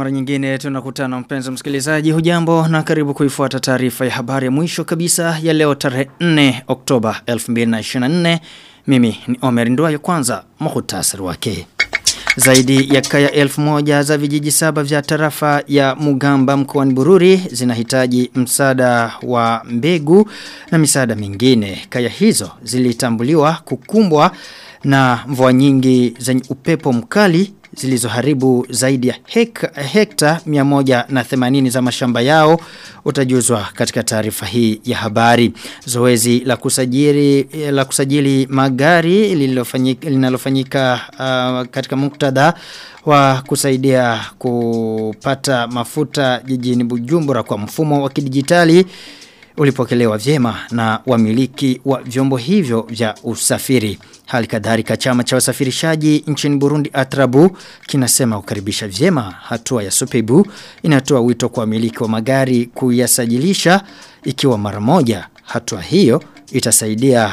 mara nyingine tunakutana mpenzi msikilizaji. Hujambo na karibu kuifuata taarifa ya habari ya mwisho kabisa ya leo tarehe 4 Oktoba 2024. Mimi ni Omer Nduwayo. Kwanza muhtasari wake. Zaidi ya kaya 1000 za vijiji 7 vya tarafa ya Mugamba mkoani Bururi zinahitaji msaada wa mbegu na misaada mingine. Kaya hizo zilitambuliwa kukumbwa na mvua nyingi zenye upepo mkali zilizoharibu zaidi ya hekta 180 za mashamba yao. Utajuzwa katika taarifa hii ya habari. Zoezi la kusajili magari linalofanyika katika muktadha wa kusaidia kupata mafuta jijini Bujumbura kwa mfumo wa kidijitali ulipokelewa vyema na wamiliki wa vyombo hivyo vya usafiri. Hali kadhalika chama cha wasafirishaji nchini Burundi Atrabu kinasema kukaribisha vyema hatua ya Sopebu. Inatoa wito kwa wamiliki wa magari kuyasajilisha ikiwa mara moja. Hatua hiyo itasaidia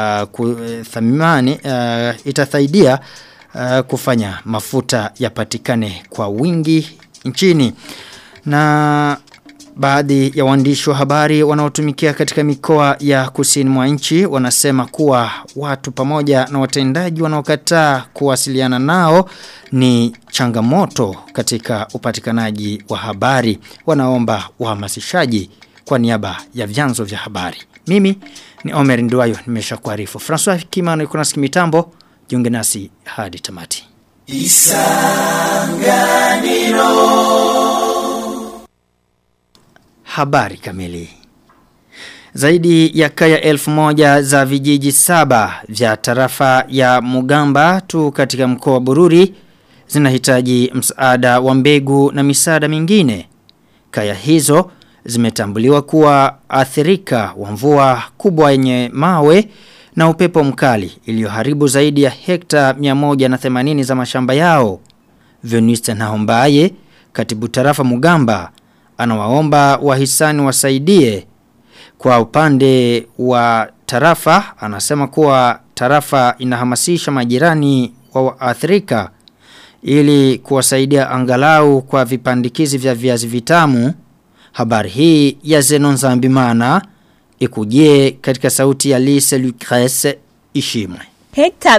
kufanya mafuta yapatikane kwa wingi nchini. Na baadhi ya waandishi wa habari wanaotumikia katika mikoa ya kusini mwa nchi wanasema kuwa watu pamoja na watendaji wanaokataa kuwasiliana nao ni changamoto katika upatikanaji wa habari. Wanaomba uhamasishaji kwa niaba ya vyanzo vya habari. Mimi ni Omer Nduwayo, nimeshakuarifu. François Kimano yuko nasi mitambo. Jiunge nasi hadi tamati. Isanganiro. Habari kamili. Zaidi ya kaya 1000 za vijiji 7 vya tarafa ya Mugamba tu katika mkoa wa Bururi zinahitaji msaada wa mbegu na misaada mingine. Kaya hizo zimetambuliwa kuwa athirika wa mvua kubwa yenye mawe na upepo mkali iliyoharibu zaidi ya hekta 180 za mashamba yao. Veniste Naombaye, katibu tarafa Mugamba, anawaomba wahisani wasaidie. Kwa upande wa tarafa, anasema kuwa tarafa inahamasisha majirani wa waathirika ili kuwasaidia angalau kwa vipandikizi vya viazi vitamu. Habari hii ya Zenon Zambimana ikujie katika sauti ya Lise Lucrece Ishimwe. Hekta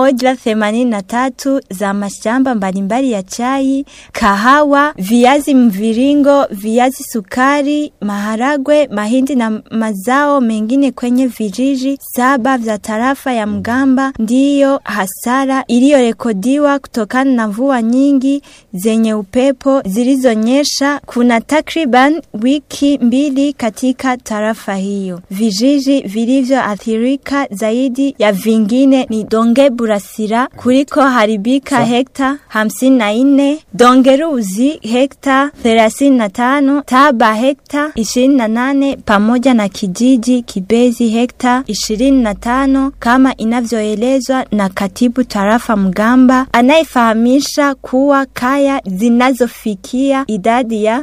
183 za mashamba mbalimbali ya chai, kahawa, viazi mviringo, viazi sukari, maharagwe, mahindi na mazao mengine kwenye vijiji 7 vya tarafa ya Mugamba ndiyo hasara iliyorekodiwa kutokana na mvua nyingi zenye upepo zilizonyesha kuna takriban wiki 2 katika tarafa hiyo. Vijiji vilivyoathirika zaidi ya vingine ni Donge Burasira kuliko haribika hekta 54, Dongeruzi hekta 35, Taba hekta 28 pamoja na kijiji Kibezi hekta 25 kama inavyoelezwa na katibu tarafa Mugamba anayefahamisha kuwa kaya zinazofikia idadi ya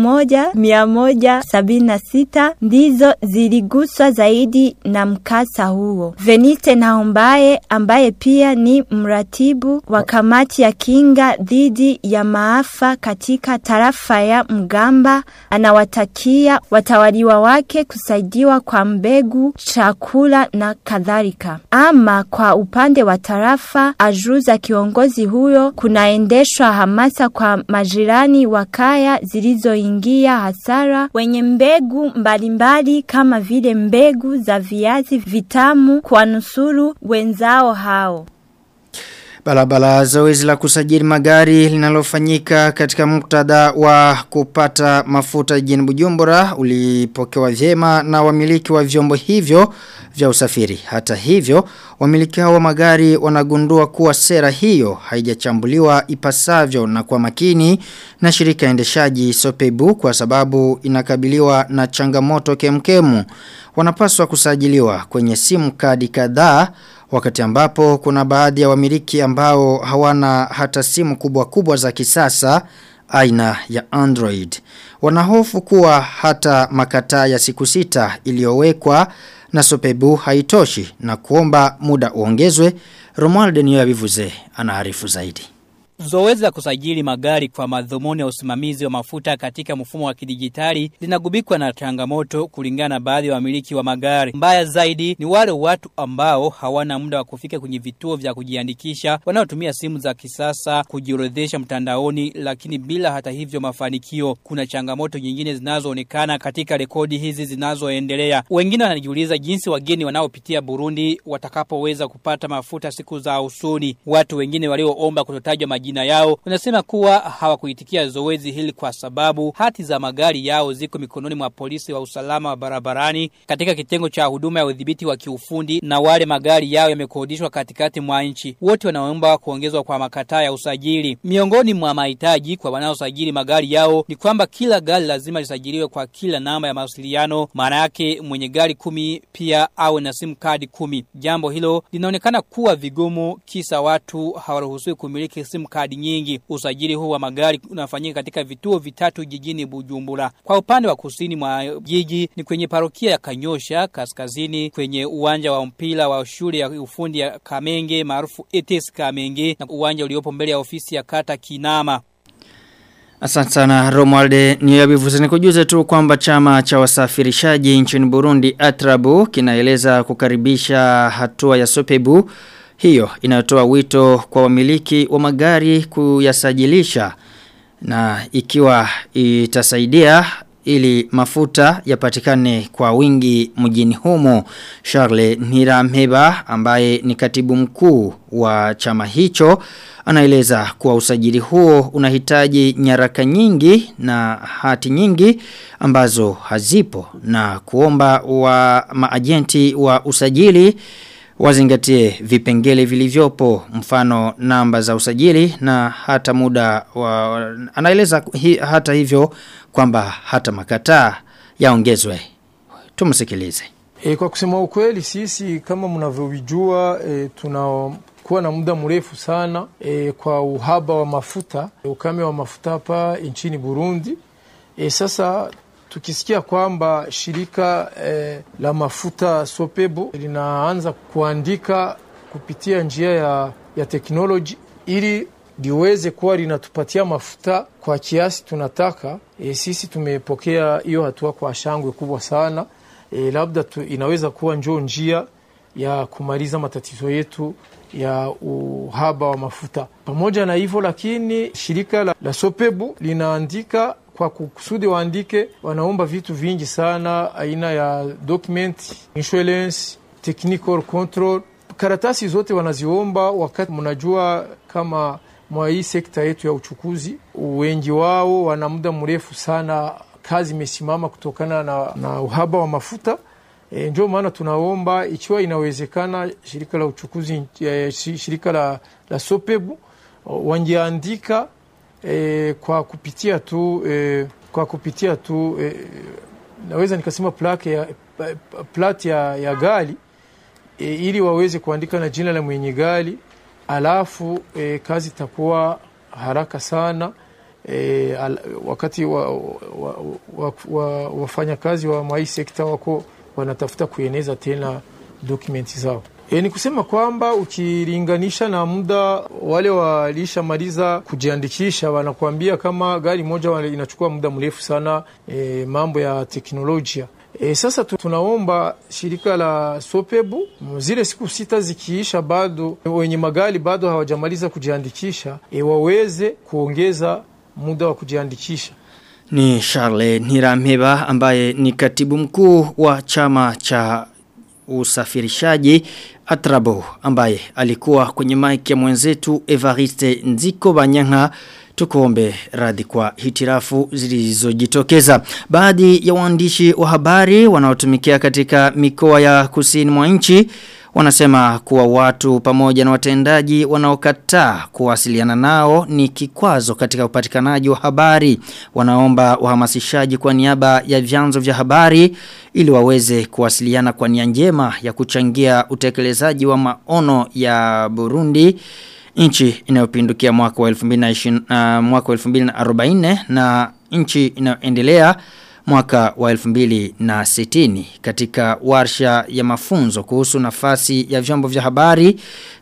1176 ndizo ziliguswa zaidi na mkasa huo. Veniste Naombaye ambaye pia ni mratibu wa kamati ya kinga dhidi ya maafa katika tarafa ya Mugamba anawatakia watawaliwa wake kusaidiwa kwa mbegu, chakula na kadhalika. Ama kwa upande wa tarafa, ajuza kiongozi huyo kunaendeshwa hamasa kwa majirani wa kaya zilizoingia hasara wenye mbegu mbalimbali kama vile mbegu za viazi vitamu kwa nusuru wenzao hao. Balabala zoezi la kusajili magari linalofanyika katika muktadha wa kupata mafuta jijini Bujumbura ulipokewa vyema na wamiliki wa vyombo hivyo vya usafiri. Hata hivyo, wamiliki hao wa magari wanagundua kuwa sera hiyo haijachambuliwa ipasavyo na kwa makini na shirika endeshaji Sopebu kwa sababu inakabiliwa na changamoto kemkemu. Wanapaswa kusajiliwa kwenye simu kadi kadhaa wakati ambapo kuna baadhi ya wamiliki ambao hawana hata simu kubwa za kisasa aina ya Android. Wanahofu kuwa hata makataa ya siku 6 iliyowekwa na Sopebu haitoshi na kuomba muda uongezwe. Romuald Niyabivuze anaarifu zaidi. Zoezi la kusajili magari kwa madhumuni ya usimamizi wa mafuta katika mfumo wa kidijitali linagubikwa na changamoto kulingana na baadhi ya wamiliki wa magari. Mbaya zaidi ni wale watu ambao hawana muda wa kufika kwenye vituo vya kujiandikisha, wanaotumia simu za kisasa kujiorodhesha mtandaoni, lakini bila hata hivyo mafanikio. Kuna changamoto nyingine zinazoonekana katika rekodi hizi zinazoendelea. Wengine wanajiuliza jinsi wageni wanaopitia Burundi watakapoweza kupata mafuta siku za usoni. Watu wengine walioomba kutotajwa majina yao wanasema kuwa hawakuitikia zoezi hili kwa sababu hati za magari yao ziko mikononi mwa polisi wa usalama wa barabarani katika kitengo cha huduma ya udhibiti wa kiufundi, na wale magari yao yamekodishwa katikati mwa nchi. Wote wanaomba kuongezwa kwa makataa ya usajili. Miongoni mwa mahitaji kwa wanaosajili magari yao ni kwamba kila gari lazima lisajiliwe kwa kila namba ya mawasiliano, maana yake mwenye gari 10 pia awe na SIM card 10. Jambo hilo linaonekana kuwa vigumu kisa watu hawaruhusiwi kumiliki SIM card nyingi. Usajili huu wa magari unafanyika katika vituo vitatu jijini Bujumbura. Kwa upande wa kusini mwa jiji ni kwenye parokia ya Kanyosha, kaskazini kwenye uwanja wa mpira wa shule ya ufundi ya Kamenge maarufu ETS Kamenge, na uwanja uliopo mbele ya ofisi ya kata Kinama. Asante sana Romualde Niyabivuze. Nikujuze tu kwamba chama cha wasafirishaji nchini Burundi Atrabu kinaeleza kukaribisha hatua ya Sopebu hiyo inayotoa wito kwa wamiliki wa magari kuyasajilisha, na ikiwa itasaidia ili mafuta yapatikane kwa wingi mjini humo. Charles Niramheba ambaye ni katibu mkuu wa chama hicho anaeleza kuwa usajili huo unahitaji nyaraka nyingi na hati nyingi ambazo hazipo, na kuomba wa maajenti wa usajili wazingatie vipengele vilivyopo, mfano namba za usajili na hata muda wa, anaeleza hata hivyo kwamba hata makataa yaongezwe. Tumsikilize. Kwa kusema ukweli sisi kama mnavyojua tunakuwa na muda mrefu sana kwa uhaba wa mafuta, ukame wa mafuta hapa nchini Burundi. Sasa tukisikia kwamba shirika la mafuta Sopebu linaanza kuandika kupitia njia ya teknoloji ili liweze kuwa linatupatia mafuta kwa kiasi tunataka, sisi tumepokea hiyo hatua kwa shangwe kubwa sana. Labda inaweza kuwa njia ya kumaliza matatizo yetu ya uhaba wa mafuta. Pamoja na hivyo lakini shirika la Sopebu linaandika kwa kusudi waandike, wanaomba vitu vingi sana, aina ya document, insurance, technical control. Karatasi zote wanaziomba, wakati mnajua kama mwa hii sekta yetu ya uchukuzi wengi wao wana muda mrefu sana, kazi imesimama kutokana na uhaba wa mafuta. Ndio maana tunaomba ikiwa inawezekana shirika la uchukuzi, shirika la Sopebu wangeandika kwa kupitia tu naweza nikasema plate ya gari, ili waweze kuandika na jina la mwenye gari, alafu kazi itakuwa haraka sana. Wakati wafanya kazi wa mai sekta wako wanatafuta kueneza tena dokumenti zao. Ni kusema kwamba ukilinganisha na muda wale walishamaliza kujiandikisha, wanakuambia kama gari moja inachukua muda mrefu sana, mambo ya teknolojia. Sasa tunaomba shirika la Sopebu, zile siku 6 zikiisha bado wenye magari bado hawajamaliza kujiandikisha, waweze kuongeza muda wa kujiandikisha. Ni Charles Niramheba ambaye ni katibu mkuu wa chama cha usafirishaji Atrabo, ambaye alikuwa kwenye mic ya mwenzetu Evariste Nziko Banyanga. Tukuombe radhi kwa hitirafu zilizojitokeza. Baadhi ya waandishi wa habari wanaotumikia katika mikoa ya kusini mwa nchi wanasema kuwa watu pamoja na watendaji wanaokataa kuwasiliana nao ni kikwazo katika upatikanaji wa habari. Wanaomba wahamasishaji kwa niaba ya vyanzo vya habari ili waweze kuwasiliana kwa nia njema ya kuchangia utekelezaji wa maono ya Burundi, nchi inayopindukia mwaka wa 2040 na nchi inayoendelea mwaka wa 2060 katika warsha ya mafunzo kuhusu nafasi ya vyombo vya habari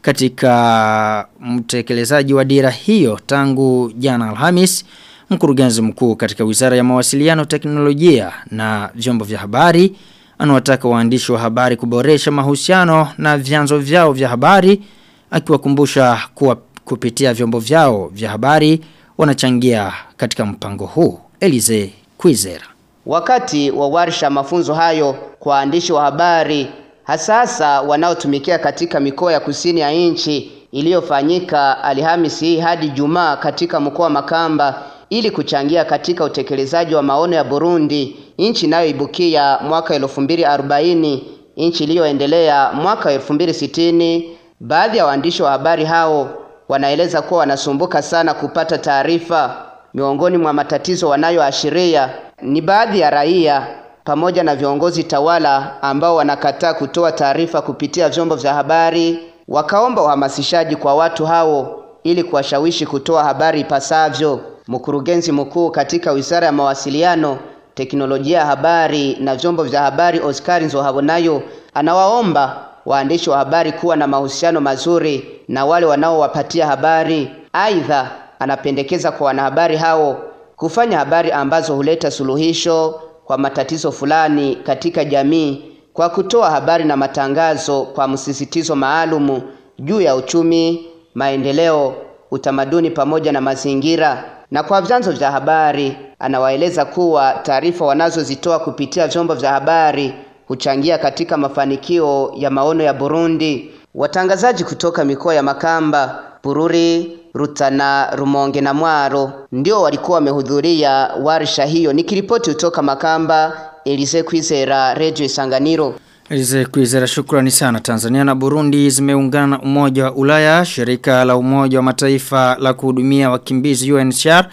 katika mtekelezaji wa dira hiyo tangu jana Alhamis. Mkurugenzi mkuu katika Wizara ya Mawasiliano, Teknolojia na Vyombo vya Habari anawataka waandishi wa habari kuboresha mahusiano na vyanzo vyao vya habari, akiwakumbusha kuwa kupitia vyombo vyao vya habari wanachangia katika mpango huu. Elize Kwizera. Wakati wa warsha mafunzo hayo kwa waandishi wa habari hasa wanaotumikia katika mikoa ya kusini ya nchi iliyofanyika Alhamisi hadi Jumaa katika mkoa wa Makamba ili kuchangia katika utekelezaji wa maono ya Burundi, nchi inayoibukia mwaka 2040, nchi iliyoendelea mwaka 2060. Baadhi ya waandishi wa habari hao wanaeleza kuwa wanasumbuka sana kupata taarifa. Miongoni mwa matatizo wanayoashiria ni baadhi ya raia pamoja na viongozi tawala ambao wanakataa kutoa taarifa kupitia vyombo vya habari. Wakaomba uhamasishaji kwa watu hao ili kuwashawishi kutoa habari ipasavyo. Mkurugenzi mkuu katika Wizara ya Mawasiliano, Teknolojia ya Habari na Vyombo vya Habari Oscar Nzohabonayo anawaomba waandishi wa habari kuwa na mahusiano mazuri na wale wanaowapatia habari. Aidha, anapendekeza kwa wanahabari hao kufanya habari ambazo huleta suluhisho kwa matatizo fulani katika jamii kwa kutoa habari na matangazo kwa msisitizo maalumu juu ya uchumi, maendeleo, utamaduni pamoja na mazingira. Na kwa vyanzo vya habari anawaeleza kuwa taarifa wanazozitoa kupitia vyombo vya habari huchangia katika mafanikio ya maono ya Burundi. Watangazaji kutoka mikoa ya Makamba, Bururi, Rutana, Rumonge na Mwaro ndio walikuwa wamehudhuria warsha hiyo. Nikiripoti kutoka Makamba, Elize Kwizera, Radio Isanganiro. Elize Kwizera, shukrani sana. Tanzania na Burundi zimeungana na Umoja wa Ulaya, shirika la Umoja wa Mataifa la kuhudumia wakimbizi UNHCR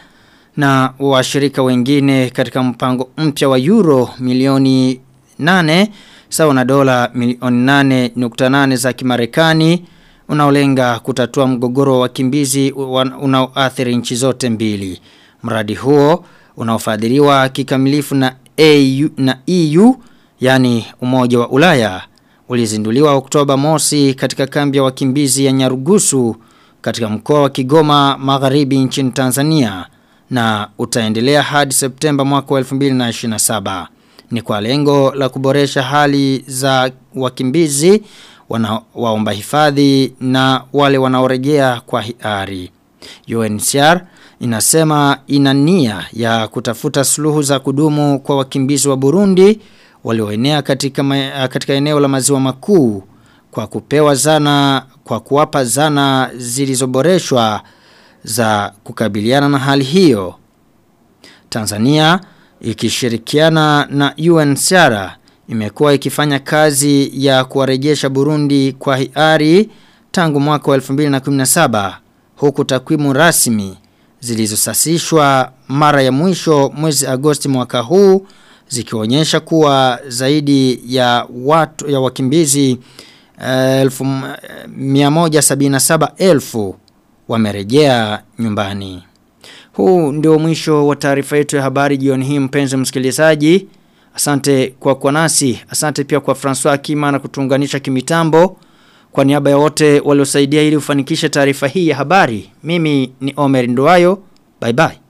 na washirika wengine katika mpango mpya wa euro milioni 8 sawa na dola milioni 8.8 za Kimarekani unaolenga kutatua mgogoro wa wakimbizi unaoathiri nchi zote mbili. Mradi huo unaofadhiliwa kikamilifu na EU yani Umoja wa Ulaya ulizinduliwa Oktoba mosi katika kambi ya wakimbizi ya Nyarugusu katika mkoa wa Kigoma Magharibi nchini Tanzania na utaendelea hadi Septemba mwaka 2027. Ni kwa lengo la kuboresha hali za wakimbizi waomba hifadhi na wale wanaorejea kwa hiari. UNHCR inasema ina nia ya kutafuta suluhu za kudumu kwa wakimbizi wa Burundi walioenea katika eneo la Maziwa Makuu kwa kuwapa zana zilizoboreshwa za kukabiliana na hali hiyo. Tanzania ikishirikiana na UNHCR imekuwa ikifanya kazi ya kuwarejesha Burundi kwa hiari tangu mwaka wa 2017 huku takwimu rasmi zilizosasishwa mara ya mwisho mwezi Agosti mwaka huu zikionyesha kuwa zaidi ya wakimbizi 177,000 wamerejea nyumbani. Huu ndio mwisho wa taarifa yetu ya habari jioni hii, mpenzi msikilizaji. Asante kwa kuwa nasi, asante pia kwa François Kima na kutuunganisha kimitambo. Kwa niaba ya wote waliosaidia ili ufanikishe taarifa hii ya habari, mimi ni Omer Nduwayo. Bye bye.